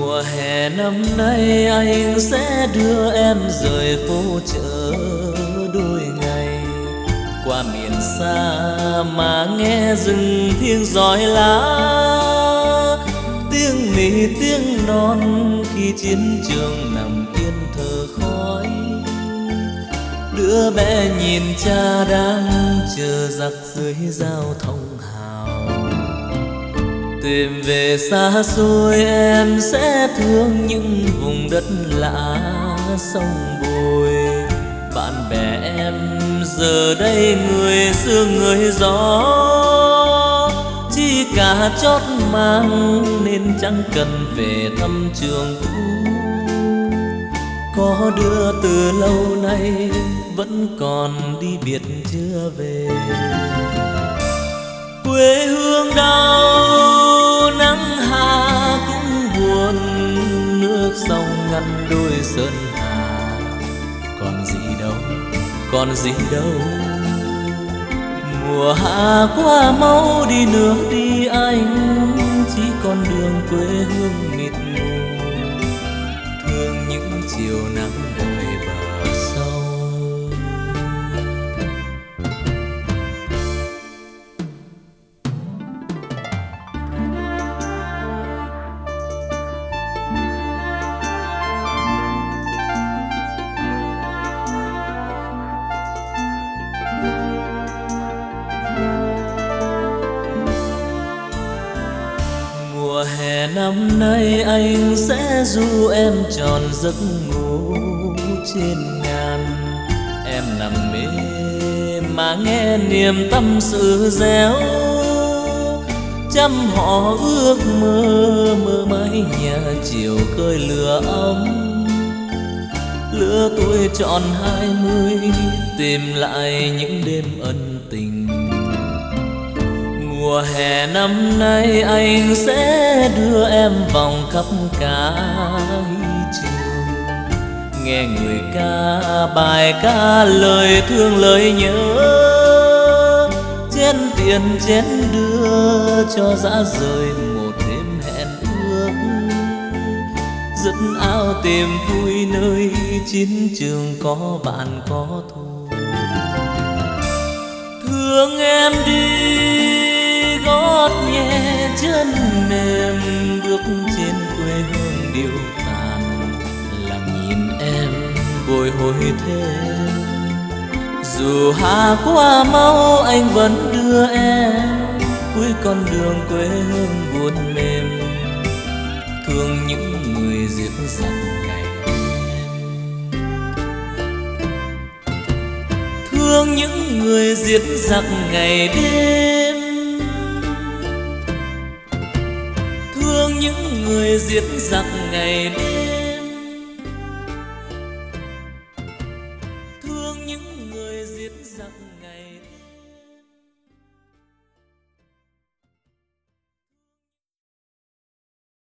Mùa hè năm nay anh sẽ đưa em rời phố chợ đôi ngày, qua miền xa mà nghe rừng thiêng rọi lá, tiếng nỉ tiếng non khi chiến trường nằm yên thở khói. Đứa bé nhìn cha đang chờ giặc dưới dao thông hào. Tìm về xa xôi em sẽ thương những vùng đất lạ sông bồi. Bạn bè em giờ đây người xưa người gió, chỉ cả chót mang nên chẳng cần về thăm trường cũ. Có đứa từ lâu nay vẫn còn đi biệt chưa về. Quê hương đau nắng hạ cũng buồn, nước sông ngăn đôi sơn hà. Còn gì đâu, còn gì đâu, mùa hạ qua mau đi nước đi anh, chỉ còn đường quê hương mịt mù. Thương những chiều nắng đợi bờ sông. Mùa hè năm nay anh sẽ du em tròn giấc ngủ trên ngàn. Em nằm mê mà nghe niềm tâm sự réo, trăm họ ước mơ mơ mãi nhà chiều khơi lửa ấm. Lứa tuổi tròn 20 tìm lại những đêm ân tình. Mùa hè năm nay anh sẽ đưa em vòng khắp cả trường, nghe người ca bài ca lời thương lời nhớ. Chén tiền chén đưa cho dã rời một đêm hẹn ước, dứt áo tìm vui nơi chiến trường có bạn có thù. Thương em đi gót nhẹ chân mềm, bước trên quê hương điêu tàn. Lặng nhìn em bồi hồi thêm, dù hạ qua mau anh vẫn đưa em cuối con đường quê hương buồn mềm. Thương những người giết giặc ngày đêm, thương những người giết giặc ngày đêm, thương những người giết giặc ngày đêm, thương những người giết giặc.